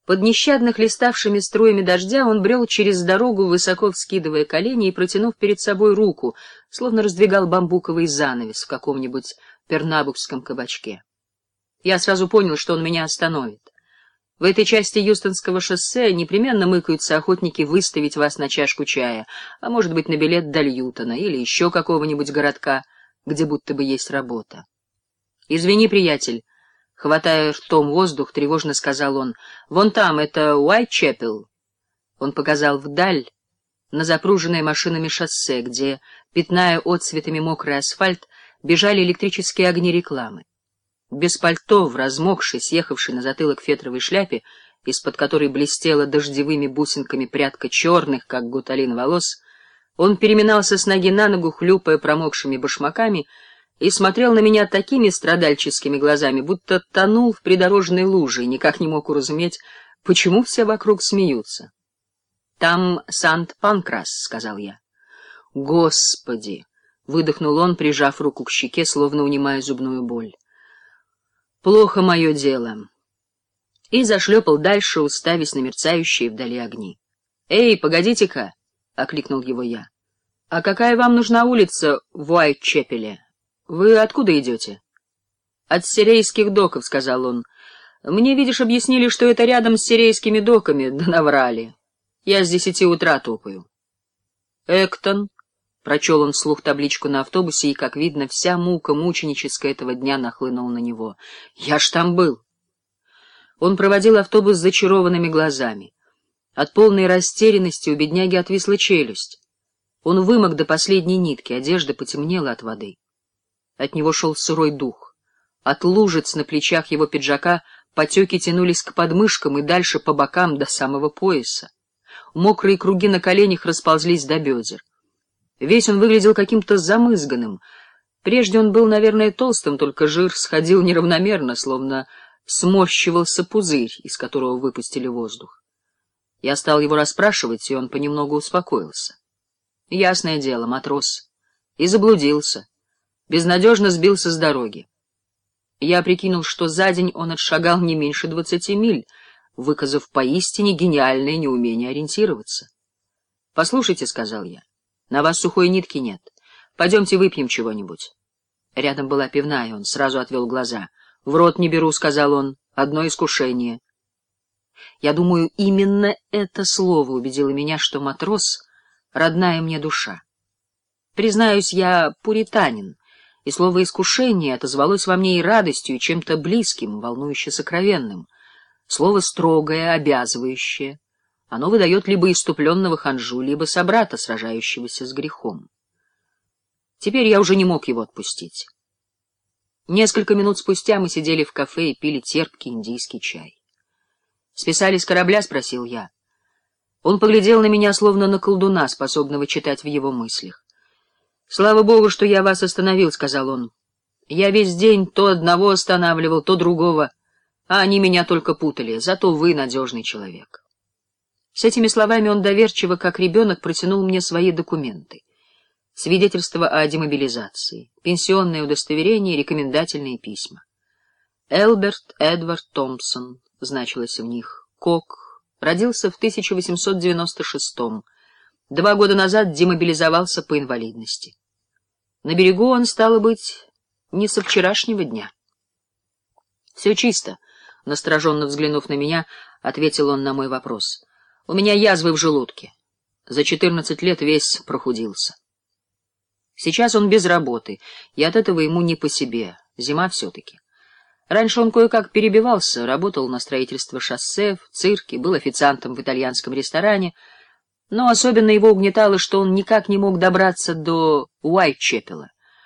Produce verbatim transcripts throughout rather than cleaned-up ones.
Под нещадно хлеставшими струями дождя он брел через дорогу, высоко вскидывая колени и протянув перед собой руку, словно раздвигал бамбуковый занавес в каком-нибудь пернабукском кабачке. Я сразу понял, что он меня остановит. В этой части Юстонского шоссе непременно мыкаются охотники выставить вас на чашку чая, а может быть, на билет до Льютона или еще какого-нибудь городка, где будто бы есть работа. — Извини, приятель, — хватая ртом воздух, тревожно сказал он, — вон там, это Уайтчепел. Он показал вдаль, на запруженное машинами шоссе, где, пятная отцветами мокрый асфальт, бежали электрические огни рекламы. Без пальто, в размокшей, съехавшей на затылок фетровой шляпе, из-под которой блестела дождевыми бусинками прядка черных, как гуталин, волос, он переминался с ноги на ногу, хлюпая промокшими башмаками, и смотрел на меня такими страдальческими глазами, будто тонул в придорожной луже и никак не мог уразуметь, почему все вокруг смеются. — Там Сант-Панкрас, — сказал я. — Господи! — выдохнул он, прижав руку к щеке, словно унимая зубную боль. Плохо мое дело. И зашлепал дальше, уставясь на мерцающие вдали огни. — Эй, погодите-ка! — окликнул его я. — А какая вам нужна улица в Уайтчепеле? Вы откуда идете? — От Сирейских доков, — сказал он. — Мне, видишь, объяснили, что это рядом с Сирейскими доками, да наврали. Я с десяти утра топаю. — Эктон. Прочел он вслух табличку на автобусе, и, как видно, вся мука мученическая этого дня нахлынула на него. «Я ж там был!» Он проводил автобус с зачарованными глазами. От полной растерянности у бедняги отвисла челюсть. Он вымок до последней нитки, одежда потемнела от воды. От него шел сырой дух. От лужиц на плечах его пиджака потеки тянулись к подмышкам и дальше по бокам до самого пояса. Мокрые круги на коленях расползлись до бедер. Весь он выглядел каким-то замызганным. Прежде он был, наверное, толстым, только жир сходил неравномерно, словно сморщивался пузырь, из которого выпустили воздух. Я стал его расспрашивать, и он понемногу успокоился. Ясное дело, матрос. И заблудился. Безнадежно сбился с дороги. Я прикинул, что за день он отшагал не меньше двадцати миль, выказав поистине гениальное неумение ориентироваться. — Послушайте, — сказал я. На вас сухой нитки нет. Пойдемте выпьем чего-нибудь. Рядом была пивная, и он сразу отвел глаза. — В рот не беру, — сказал он, — одно искушение. Я думаю, именно это слово убедило меня, что матрос — родная мне душа. Признаюсь, я пуританин, и слово «искушение» отозвалось во мне и радостью, и чем-то близким, волнующе сокровенным. Слово строгое, обязывающее. Оно выдает либо иступленного ханжу, либо собрата, сражающегося с грехом. Теперь я уже не мог его отпустить. Несколько минут спустя мы сидели в кафе и пили терпкий индийский чай. — Списали с корабля? — спросил я. Он поглядел на меня, словно на колдуна, способного читать в его мыслях. — Слава богу, что я вас остановил, — сказал он. — Я весь день то одного останавливал, то другого, а они меня только путали, зато вы надежный человек. С этими словами он доверчиво, как ребенок, протянул мне свои документы. Свидетельство о демобилизации, пенсионное удостоверение, рекомендательные письма. Элберт Эдвард Томпсон, значилось в них, Кок, родился в тысяча восемьсот девяносто шестом. Два года назад демобилизовался по инвалидности. На берегу он, стало быть, не со вчерашнего дня. — Все чисто, — настороженно взглянув на меня, ответил он на мой вопрос. — У меня язвы в желудке. За четырнадцать лет весь прохудился. Сейчас он без работы, и от этого ему не по себе. Зима все-таки. Раньше он кое-как перебивался, работал на строительство шоссе, в цирке, был официантом в итальянском ресторане, но особенно его угнетало, что он никак не мог добраться до Уайтчепела.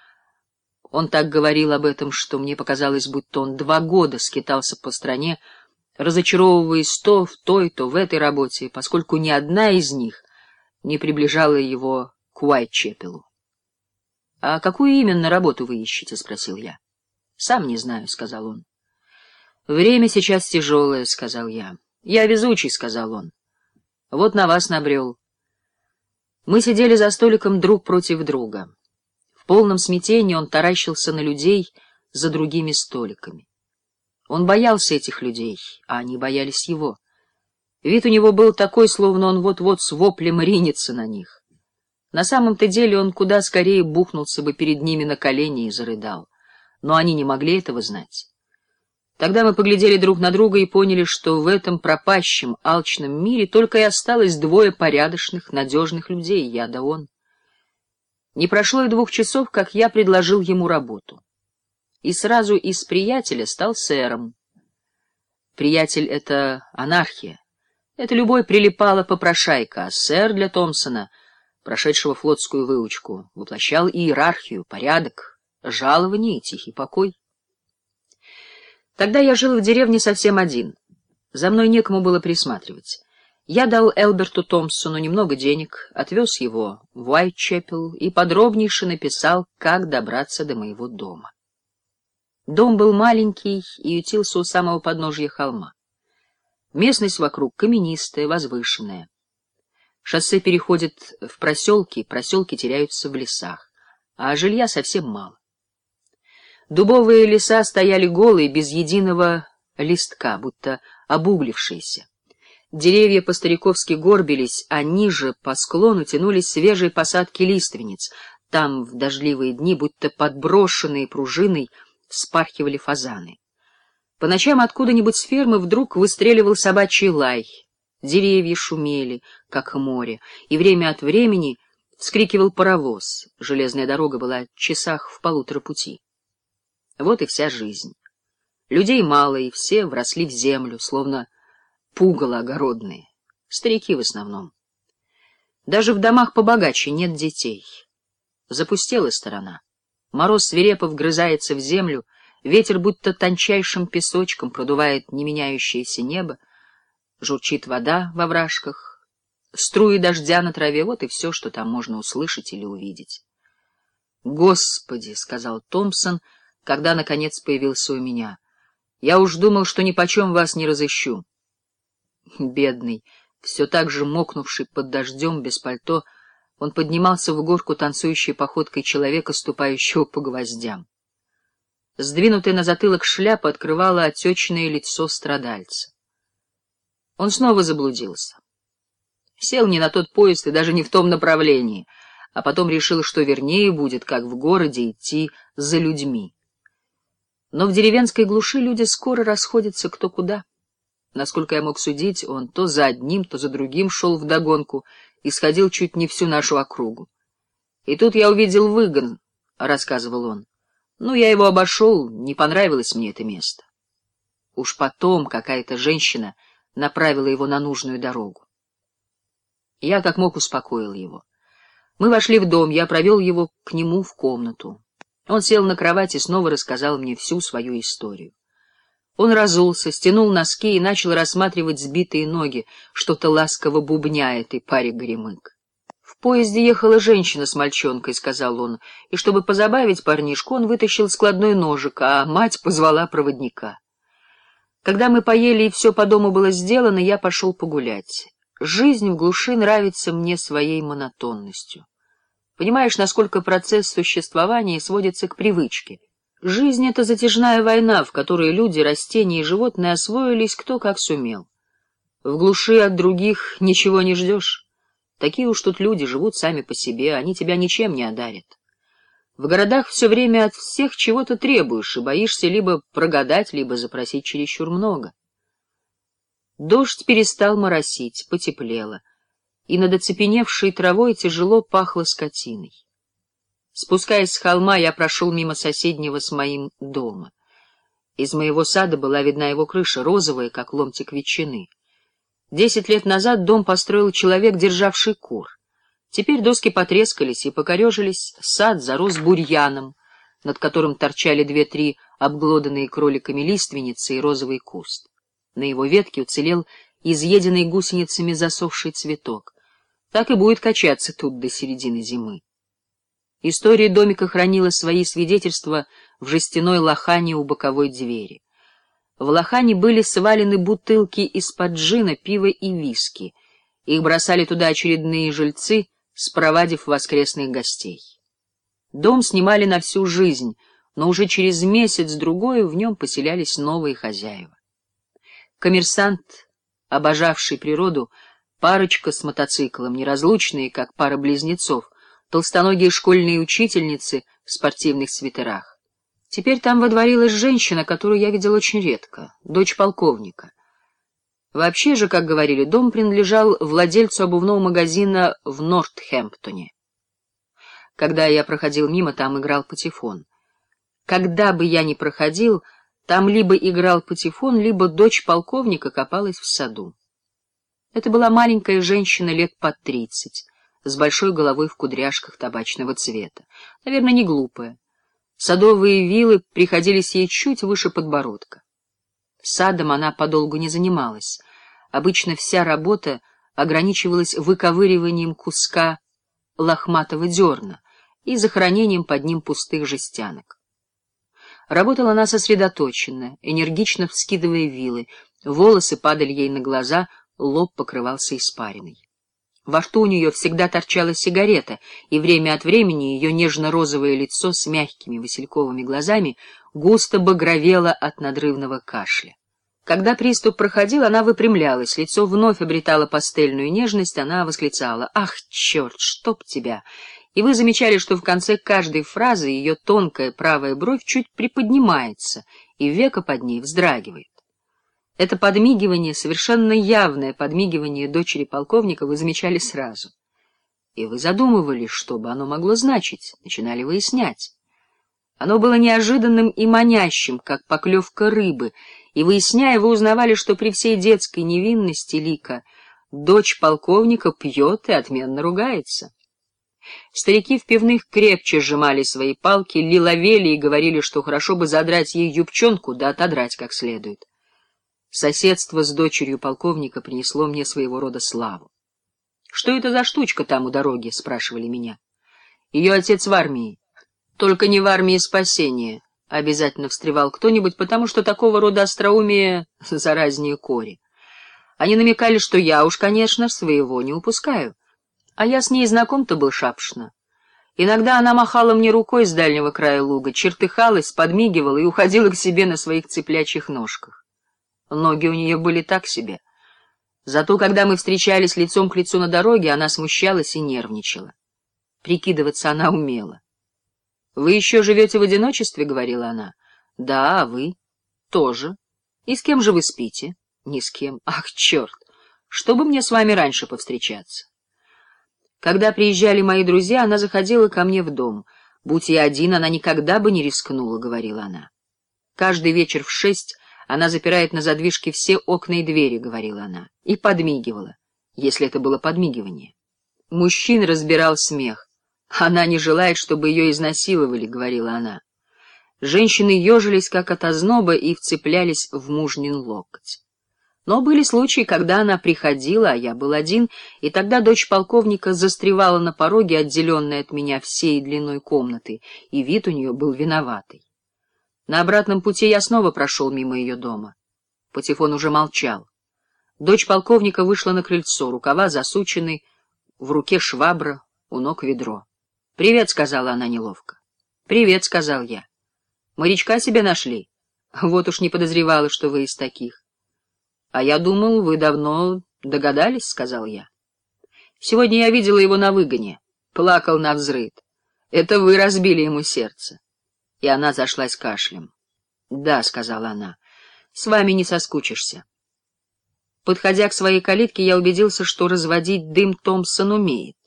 Он так говорил об этом, что мне показалось, будто он два года скитался по стране, разочаровываясь то в той, то в этой работе, поскольку ни одна из них не приближала его к Уайтчепелу. — А какую именно работу вы ищете? — спросил я. — Сам не знаю, — сказал он. — Время сейчас тяжелое, — сказал я. — Я везучий, — сказал он. — Вот на вас набрел. Мы сидели за столиком друг против друга. В полном смятении он таращился на людей за другими столиками. Он боялся этих людей, а они боялись его. Вид у него был такой, словно он вот-вот с воплем ринется на них. На самом-то деле он куда скорее бухнулся бы перед ними на колени и зарыдал. Но они не могли этого знать. Тогда мы поглядели друг на друга и поняли, что в этом пропащем, алчном мире только и осталось двое порядочных, надежных людей, я да он. Не прошло и двух часов, как я предложил ему работу. И сразу из приятеля стал сэром. Приятель — это анархия. Это любой прилипало-попрошайка, а сэр для Томпсона, прошедшего флотскую выучку, воплощал иерархию, порядок, жалование и тихий покой. Тогда я жил в деревне совсем один. За мной некому было присматривать. Я дал Элберту Томпсону немного денег, отвез его в Уайтчепел и подробнейше написал, как добраться до моего дома. Дом был маленький и ютился у самого подножья холма. Местность вокруг каменистая, возвышенная. Шоссе переходит в проселки, проселки теряются в лесах, а жилья совсем мало. Дубовые леса стояли голые, без единого листка, будто обуглившиеся. Деревья по-стариковски горбились, а ниже по склону тянулись свежие посадки лиственниц. Там в дождливые дни, будто подброшенные пружиной, вспархивали фазаны. По ночам откуда-нибудь с фермы вдруг выстреливал собачий лай. Деревья шумели, как море, и время от времени вскрикивал паровоз. Железная дорога была в часах в полутора пути. Вот и вся жизнь. Людей мало, и все вросли в землю, словно пугало огородные. Старики в основном. Даже в домах побогаче нет детей. Запустела сторона. Мороз свирепо вгрызается в землю, ветер будто тончайшим песочком продувает неменяющееся небо, журчит вода во вражках, струи дождя на траве — вот и все, что там можно услышать или увидеть. «Господи!» — сказал Томпсон, когда, наконец, появился у меня. «Я уж думал, что нипочем вас не разыщу». Бедный, все так же мокнувший под дождем, без пальто, он поднимался в горку танцующей походкой человека, ступающего по гвоздям. Сдвинутая на затылок шляпа открывала отечное лицо страдальца. Он снова заблудился. Сел не на тот поезд и даже не в том направлении, а потом решил, что вернее будет, как в городе, идти за людьми. Но в деревенской глуши люди скоро расходятся кто куда. Насколько я мог судить, он то за одним, то за другим шел вдогонку и сходил чуть не всю нашу округу. И тут я увидел выгон, — рассказывал он. Ну, я его обошел, не понравилось мне это место. Уж потом какая-то женщина направила его на нужную дорогу. Я как мог успокоил его. Мы вошли в дом, я провел его к нему в комнату. Он сел на кровать и снова рассказал мне всю свою историю. Он разулся, стянул носки и начал рассматривать сбитые ноги, что-то ласково бубня этой паре горемык. В поезде ехала женщина с мальчонкой, — сказал он, и чтобы позабавить парнишку, он вытащил складной ножик, а мать позвала проводника. Когда мы поели и все по дому было сделано, я пошел погулять. Жизнь в глуши нравится мне своей монотонностью. Понимаешь, насколько процесс существования сводится к привычке. Жизнь — это затяжная война, в которой люди, растения и животные освоились кто как сумел. В глуши от других ничего не ждешь. Такие уж тут люди живут сами по себе, они тебя ничем не одарят. В городах все время от всех чего-то требуешь и боишься либо прогадать, либо запросить чересчур много. Дождь перестал моросить, потеплело, и над оцепеневшей травой тяжело пахло скотиной. Спускаясь с холма, я прошел мимо соседнего с моим дома. Из моего сада была видна его крыша, розовая, как ломтик ветчины. Десять лет назад дом построил человек, державший кур. Теперь доски потрескались и покорежились, сад зарос бурьяном, над которым торчали две-три обглоданные кроликами лиственницы и розовый куст. На его ветке уцелел изъеденный гусеницами засохший цветок. Так и будет качаться тут до середины зимы. История домика хранила свои свидетельства в жестяной лохане у боковой двери. В лохане были свалены бутылки из-под джина, пива и виски. Их бросали туда очередные жильцы, спровадив воскресных гостей. Дом снимали на всю жизнь, но уже через месяц-другой в нем поселялись новые хозяева. Коммерсант, обожавший природу, парочка с мотоциклом, неразлучные, как пара близнецов, толстоногие школьные учительницы в спортивных свитерах. Теперь там водворилась женщина, которую я видел очень редко, дочь полковника. Вообще же, как говорили, дом принадлежал владельцу обувного магазина в Нортхэмптоне. Когда я проходил мимо, там играл патефон. Когда бы я ни проходил, там либо играл патефон, либо дочь полковника копалась в саду. Это была маленькая женщина лет под тридцать, с большой головой в кудряшках табачного цвета. Наверное, не глупая. Садовые вилы приходились ей чуть выше подбородка. Садом она подолгу не занималась. Обычно вся работа ограничивалась выковыриванием куска лохматого дерна и захоронением под ним пустых жестянок. Работала она сосредоточенно, энергично вскидывая вилы, волосы падали ей на глаза, лоб покрывался испариной. Во рту у нее всегда торчала сигарета, и время от времени ее нежно-розовое лицо с мягкими васильковыми глазами густо багровело от надрывного кашля. Когда приступ проходил, она выпрямлялась, лицо вновь обретало пастельную нежность, она восклицала: «Ах, черт, чтоб тебя!» И вы замечали, что в конце каждой фразы ее тонкая правая бровь чуть приподнимается, и веко под ней вздрагивает. Это подмигивание, совершенно явное подмигивание дочери полковника, вы замечали сразу. И вы задумывались, что бы оно могло значить, начинали выяснять. Оно было неожиданным и манящим, как поклевка рыбы, и, выясняя, вы узнавали, что при всей детской невинности лика дочь полковника пьет и отменно ругается. Старики в пивных крепче сжимали свои палки, лиловели и говорили, что хорошо бы задрать ей юбчонку да отодрать как следует. Соседство с дочерью полковника принесло мне своего рода славу. — Что это за штучка там у дороги? — спрашивали меня. — Ее отец в армии. Только не в армии спасения, — обязательно встревал кто-нибудь, потому что такого рода остроумие заразнее кори. Они намекали, что я уж, конечно, своего не упускаю. А я с ней знаком-то был шапшно. Иногда она махала мне рукой с дальнего края луга, чертыхалась, подмигивала и уходила к себе на своих цыплячьих ножках. Ноги у нее были так себе. Зато, когда мы встречались лицом к лицу на дороге, она смущалась и нервничала. Прикидываться она умела. — Вы еще живете в одиночестве? — говорила она. — Да, а вы? — Тоже. — И с кем же вы спите? — Ни с кем. — Ах, черт! Чтобы мне с вами раньше повстречаться. Когда приезжали мои друзья, она заходила ко мне в дом. Будь я один, она никогда бы не рискнула, — говорила она. Каждый вечер в шесть она запирает на задвижке все окна и двери, — говорила она, и подмигивала, если это было подмигивание. Мужчин разбирал смех. Она не желает, чтобы ее изнасиловали, — говорила она. Женщины ежились, как от озноба, и вцеплялись в мужнин локоть. Но были случаи, когда она приходила, а я был один, и тогда дочь полковника застревала на пороге, отделенная от меня всей длиной комнаты, и вид у нее был виноватый. На обратном пути я снова прошел мимо ее дома. Патефон уже молчал. Дочь полковника вышла на крыльцо, рукава засучены, в руке швабра, у ног ведро. — Привет, — сказала она неловко. — Привет, — сказал я. — Морячка себе нашли? Вот уж не подозревала, что вы из таких. — А я думал, вы давно догадались, — сказал я. — Сегодня я видела его на выгоне. Плакал навзрыд. Это вы разбили ему сердце. И она зашлась кашлем. — Да, — сказала она, — с вами не соскучишься. Подходя к своей калитке, я убедился, что разводить дым Томпсон умеет.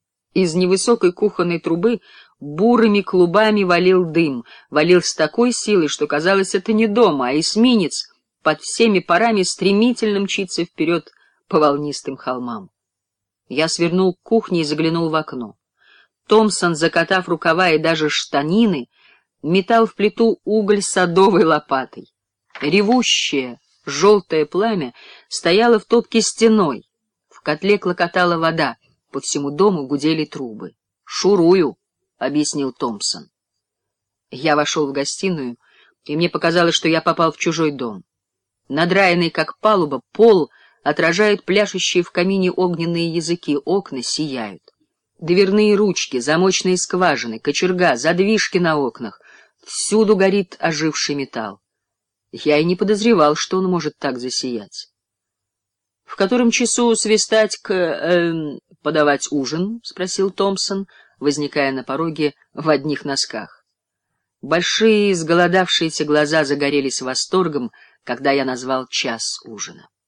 Из невысокой кухонной трубы бурыми клубами валил дым, валил с такой силой, что казалось, это не дом, а эсминец под всеми парами стремительно мчится вперед по волнистым холмам. Я свернул к кухне и заглянул в окно. Томпсон, закатав рукава и даже штанины, метал в плиту уголь садовой лопатой. Ревущее, желтое пламя стояло в топке стеной. В котле клокотала вода, по всему дому гудели трубы. — Шурую, — объяснил Томпсон. Я вошел в гостиную, и мне показалось, что я попал в чужой дом. Надраенный, как палуба, пол отражает пляшущие в камине огненные языки, окна сияют. Дверные ручки, замочные скважины, кочерга, задвижки на окнах — всюду горит оживший металл. Я и не подозревал, что он может так засиять. В котором часу свистать к... Э, подавать ужин? — спросил Томпсон, возникая на пороге в одних носках. Большие, сголодавшиеся глаза загорелись восторгом, когда я назвал час ужина.